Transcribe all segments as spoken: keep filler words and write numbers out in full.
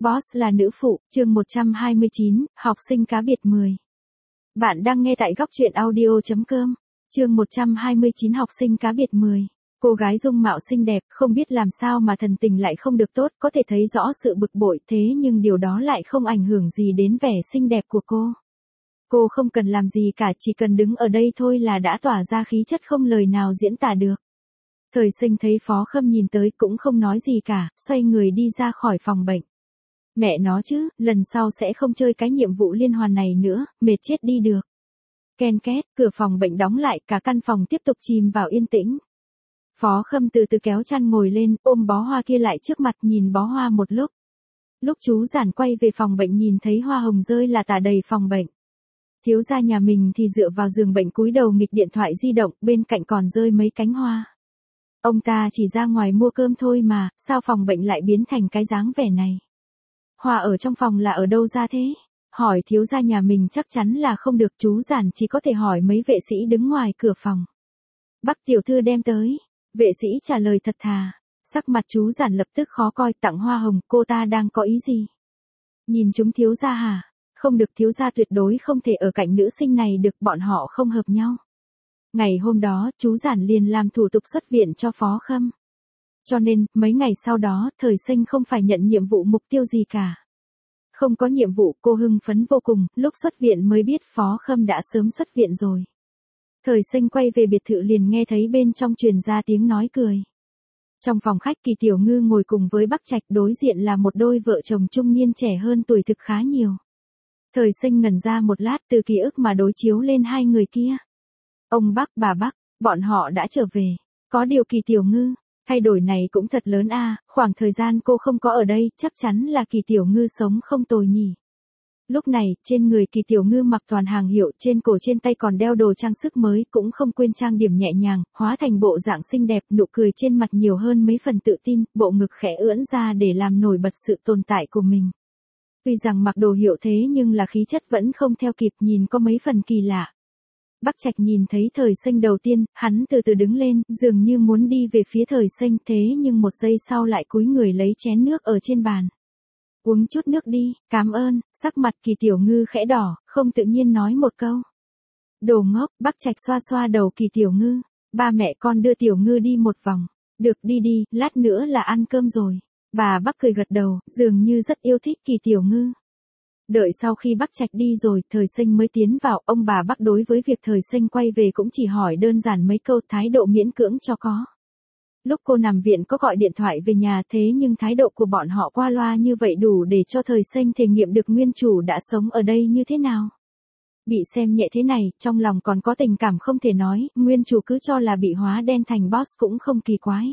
Boss là nữ phụ, chương một trăm hai mươi chín, học sinh cá biệt mười. Bạn đang nghe tại góc truyện audio chấm com, chương một trăm hai mươi chín học sinh cá biệt mười. Cô gái dung mạo xinh đẹp, không biết làm sao mà thần tình lại không được tốt, có thể thấy rõ sự bực bội, thế nhưng điều đó lại không ảnh hưởng gì đến vẻ xinh đẹp của cô. Cô không cần làm gì cả, chỉ cần đứng ở đây thôi là đã tỏa ra khí chất không lời nào diễn tả được. Thời Sinh thấy Phó Khâm nhìn tới cũng không nói gì cả, xoay người đi ra khỏi phòng bệnh. Mẹ nó chứ, lần sau sẽ không chơi cái nhiệm vụ liên hoàn này nữa, mệt chết đi được. Ken két, cửa phòng bệnh đóng lại, cả căn phòng tiếp tục chìm vào yên tĩnh. Phó Khâm từ từ kéo chăn ngồi lên, ôm bó hoa kia lại trước mặt nhìn bó hoa một lúc. Lúc chú Giản quay về phòng bệnh nhìn thấy hoa hồng rơi là tả đầy phòng bệnh. Thiếu gia nhà mình thì dựa vào giường bệnh cúi đầu nghịch điện thoại di động, bên cạnh còn rơi mấy cánh hoa. Ông ta chỉ ra ngoài mua cơm thôi mà, sao phòng bệnh lại biến thành cái dáng vẻ này? Hoa ở trong phòng là ở đâu ra thế? Hỏi thiếu gia nhà mình chắc chắn là không được, chú Giản chỉ có thể hỏi mấy vệ sĩ đứng ngoài cửa phòng. Bắc tiểu thư đem tới. Vệ sĩ trả lời thật thà. Sắc mặt chú Giản lập tức khó coi, tặng hoa hồng, cô ta đang có ý gì? Nhìn chúng thiếu gia hả? Không được, thiếu gia tuyệt đối không thể ở cạnh nữ sinh này được, bọn họ không hợp nhau. Ngày hôm đó, chú Giản liền làm thủ tục xuất viện cho Phó Khâm. Cho nên, mấy ngày sau đó, Thời Sinh không phải nhận nhiệm vụ mục tiêu gì cả. Không có nhiệm vụ, cô hưng phấn vô cùng, lúc xuất viện mới biết Phó Khâm đã sớm xuất viện rồi. Thời Sinh quay về biệt thự liền nghe thấy bên trong truyền ra tiếng nói cười. Trong phòng khách, Kỳ Tiểu Ngư ngồi cùng với Bắc Trạch, đối diện là một đôi vợ chồng trung niên trẻ hơn tuổi thực khá nhiều. Thời Sinh ngẩn ra một lát, từ ký ức mà đối chiếu lên hai người kia. Ông Bắc, bà Bắc, bọn họ đã trở về. Có điều Kỳ Tiểu Ngư, thay đổi này cũng thật lớn a, khoảng thời gian cô không có ở đây, chắc chắn là Kỳ Tiểu Ngư sống không tồi nhỉ. Lúc này, trên người Kỳ Tiểu Ngư mặc toàn hàng hiệu, trên cổ trên tay còn đeo đồ trang sức mới, cũng không quên trang điểm nhẹ nhàng, hóa thành bộ dạng xinh đẹp, nụ cười trên mặt nhiều hơn mấy phần tự tin, bộ ngực khẽ ưỡn ra để làm nổi bật sự tồn tại của mình. Tuy rằng mặc đồ hiệu thế nhưng là khí chất vẫn không theo kịp, nhìn có mấy phần kỳ lạ. Bắc Trạch nhìn thấy Thời Sinh đầu tiên, hắn từ từ đứng lên, dường như muốn đi về phía Thời Sinh, thế nhưng một giây sau lại cúi người lấy chén nước ở trên bàn. Uống chút nước đi, cảm ơn. Sắc mặt Kỳ Tiểu Ngư khẽ đỏ, không tự nhiên nói một câu. Đồ ngốc. Bắc Trạch xoa xoa đầu Kỳ Tiểu Ngư. Ba mẹ con đưa Tiểu Ngư đi một vòng. Được, đi đi, lát nữa là ăn cơm rồi. Bà Bắc cười gật đầu, dường như rất yêu thích Kỳ Tiểu Ngư. Đợi sau khi Bắc Trạch đi rồi, Thời Sinh mới tiến vào, ông bà Bắc đối với việc Thời Sinh quay về cũng chỉ hỏi đơn giản mấy câu, thái độ miễn cưỡng cho có. Lúc cô nằm viện có gọi điện thoại về nhà, thế nhưng thái độ của bọn họ qua loa như vậy đủ để cho Thời Sinh thể nghiệm được nguyên chủ đã sống ở đây như thế nào. Bị xem nhẹ thế này, trong lòng còn có tình cảm không thể nói, nguyên chủ cứ cho là bị hóa đen thành boss cũng không kỳ quái.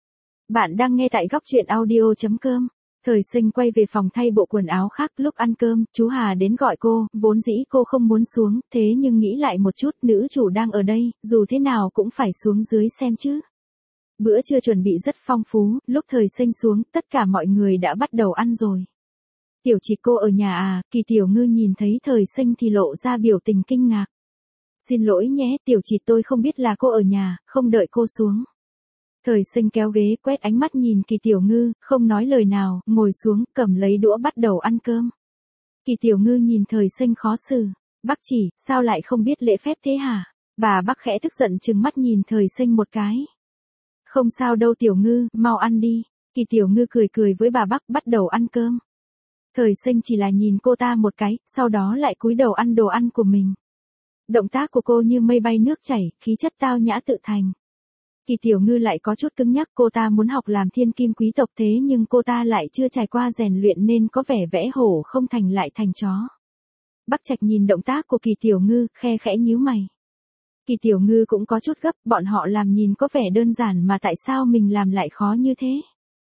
Bạn đang nghe tại góc truyện audio chấm com. Thời Sinh quay về phòng thay bộ quần áo khác, lúc ăn cơm, chú Hà đến gọi cô, vốn dĩ cô không muốn xuống, thế nhưng nghĩ lại một chút, nữ chủ đang ở đây, dù thế nào cũng phải xuống dưới xem chứ. Bữa trưa chuẩn bị rất phong phú, lúc Thời Sinh xuống, tất cả mọi người đã bắt đầu ăn rồi. Tiểu Trịt cô ở nhà à? Kỳ Tiểu Ngư nhìn thấy Thời Sinh thì lộ ra biểu tình kinh ngạc. Xin lỗi nhé, Tiểu Trịt tôi không biết là cô ở nhà, không đợi cô xuống. Thời Sinh kéo ghế, quét ánh mắt nhìn Kỳ Tiểu Ngư, không nói lời nào, ngồi xuống, cầm lấy đũa bắt đầu ăn cơm. Kỳ Tiểu Ngư nhìn Thời Sinh khó xử. Bác chỉ, sao lại không biết lễ phép thế hả? Bà Bắc khẽ tức giận trừng mắt nhìn Thời Sinh một cái. Không sao đâu Tiểu Ngư, mau ăn đi. Kỳ Tiểu Ngư cười cười với bà Bắc, bắt đầu ăn cơm. Thời Sinh chỉ là nhìn cô ta một cái, sau đó lại cúi đầu ăn đồ ăn của mình. Động tác của cô như mây bay nước chảy, khí chất tao nhã tự thành. Kỳ Tiểu Ngư lại có chút cứng nhắc, cô ta muốn học làm thiên kim quý tộc thế nhưng cô ta lại chưa trải qua rèn luyện nên có vẻ vẽ hổ không thành lại thành chó. Bắc Trạch nhìn động tác của Kỳ Tiểu Ngư, khe khẽ nhíu mày. Kỳ Tiểu Ngư cũng có chút gấp, bọn họ làm nhìn có vẻ đơn giản mà tại sao mình làm lại khó như thế.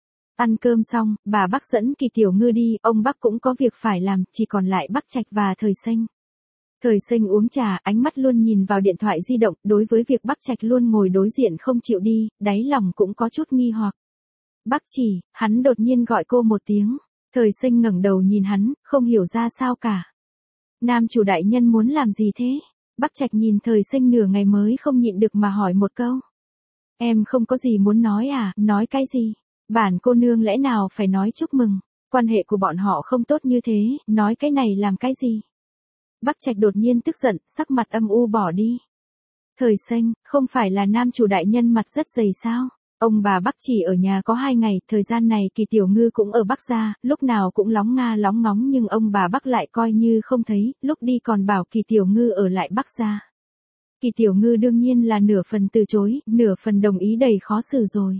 Ăn cơm xong, bà Bắc dẫn Kỳ Tiểu Ngư đi, ông Bắc cũng có việc phải làm, chỉ còn lại Bắc Trạch và Thời Sinh. Thời Sinh uống trà, ánh mắt luôn nhìn vào điện thoại di động, đối với việc Bắc Trạch luôn ngồi đối diện không chịu đi, đáy lòng cũng có chút nghi hoặc. Bắc chỉ, hắn đột nhiên gọi cô một tiếng. Thời Sinh ngẩng đầu nhìn hắn, không hiểu ra sao cả. Nam chủ đại nhân muốn làm gì thế? Bắc Trạch nhìn Thời Sinh nửa ngày mới không nhịn được mà hỏi một câu. Em không có gì muốn nói à, nói cái gì? Bản cô nương lẽ nào phải nói chúc mừng. Quan hệ của bọn họ không tốt như thế, nói cái này làm cái gì? Bắc Trạch đột nhiên tức giận, sắc mặt âm u bỏ đi. Thời Xanh, không phải là nam chủ đại nhân mặt rất dày sao? Ông bà Bắc chỉ ở nhà có hai ngày, thời gian này Kỳ Tiểu Ngư cũng ở Bắc gia, lúc nào cũng lóng nga lóng ngóng nhưng ông bà Bắc lại coi như không thấy, lúc đi còn bảo Kỳ Tiểu Ngư ở lại Bắc gia. Kỳ Tiểu Ngư đương nhiên là nửa phần từ chối, nửa phần đồng ý đầy khó xử rồi.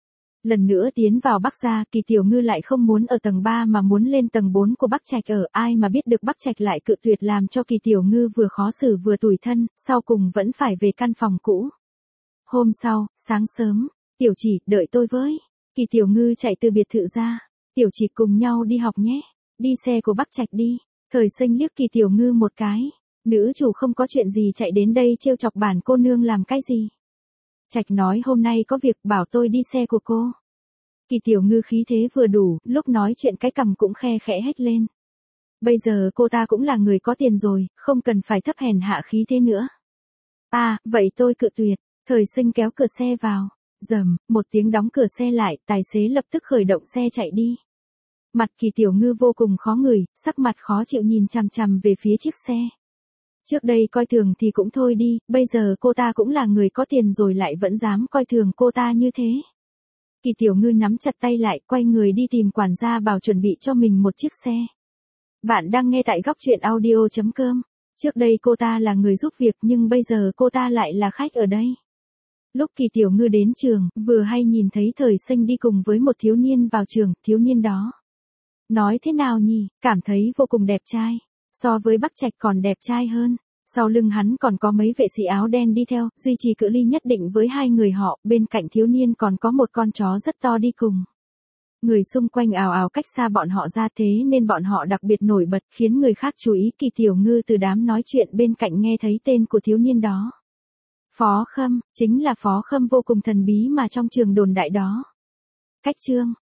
Lần nữa tiến vào Bắc gia, Kỳ Tiểu Ngư lại không muốn ở tầng ba mà muốn lên tầng bốn của Bắc Trạch ở, ai mà biết được Bắc Trạch lại cự tuyệt làm cho Kỳ Tiểu Ngư vừa khó xử vừa tủi thân, sau cùng vẫn phải về căn phòng cũ. Hôm sau, sáng sớm, Tiểu Chỉ, đợi tôi với. Kỳ Tiểu Ngư chạy từ biệt thự ra. Tiểu Chỉ cùng nhau đi học nhé. Đi xe của Bắc Trạch đi. Thời Xanh liếc Kỳ Tiểu Ngư một cái. Nữ chủ không có chuyện gì chạy đến đây trêu chọc bản cô nương làm cái gì. Trạch nói hôm nay có việc bảo tôi đi xe của cô. Kỳ Tiểu Ngư khí thế vừa đủ, lúc nói chuyện cái cằm cũng khe khẽ hết lên. Bây giờ cô ta cũng là người có tiền rồi, không cần phải thấp hèn hạ khí thế nữa. À, vậy tôi cự tuyệt. Thời Sinh kéo cửa xe vào. Rầm, một tiếng đóng cửa xe lại, tài xế lập tức khởi động xe chạy đi. Mặt Kỳ Tiểu Ngư vô cùng khó ngửi, sắc mặt khó chịu nhìn chằm chằm về phía chiếc xe. Trước đây coi thường thì cũng thôi đi, bây giờ cô ta cũng là người có tiền rồi lại vẫn dám coi thường cô ta như thế. Kỳ Tiểu Ngư nắm chặt tay lại, quay người đi tìm quản gia bảo chuẩn bị cho mình một chiếc xe. Bạn đang nghe tại góc truyện audio chấm com. Trước đây cô ta là người giúp việc nhưng bây giờ cô ta lại là khách ở đây. Lúc Kỳ Tiểu Ngư đến trường, vừa hay nhìn thấy Thời Xanh đi cùng với một thiếu niên vào trường, thiếu niên đó. Nói thế nào nhỉ, cảm thấy vô cùng đẹp trai. So với Bắc Trạch còn đẹp trai hơn. Sau lưng hắn còn có mấy vệ sĩ áo đen đi theo, duy trì cự ly nhất định với hai người họ, bên cạnh thiếu niên còn có một con chó rất to đi cùng. Người xung quanh ào ào cách xa bọn họ ra thế nên bọn họ đặc biệt nổi bật khiến người khác chú ý. Kỳ Tiểu Ngư từ đám nói chuyện bên cạnh nghe thấy tên của thiếu niên đó. Phó Khâm, chính là Phó Khâm vô cùng thần bí mà trong trường đồn đại đó. Cách chương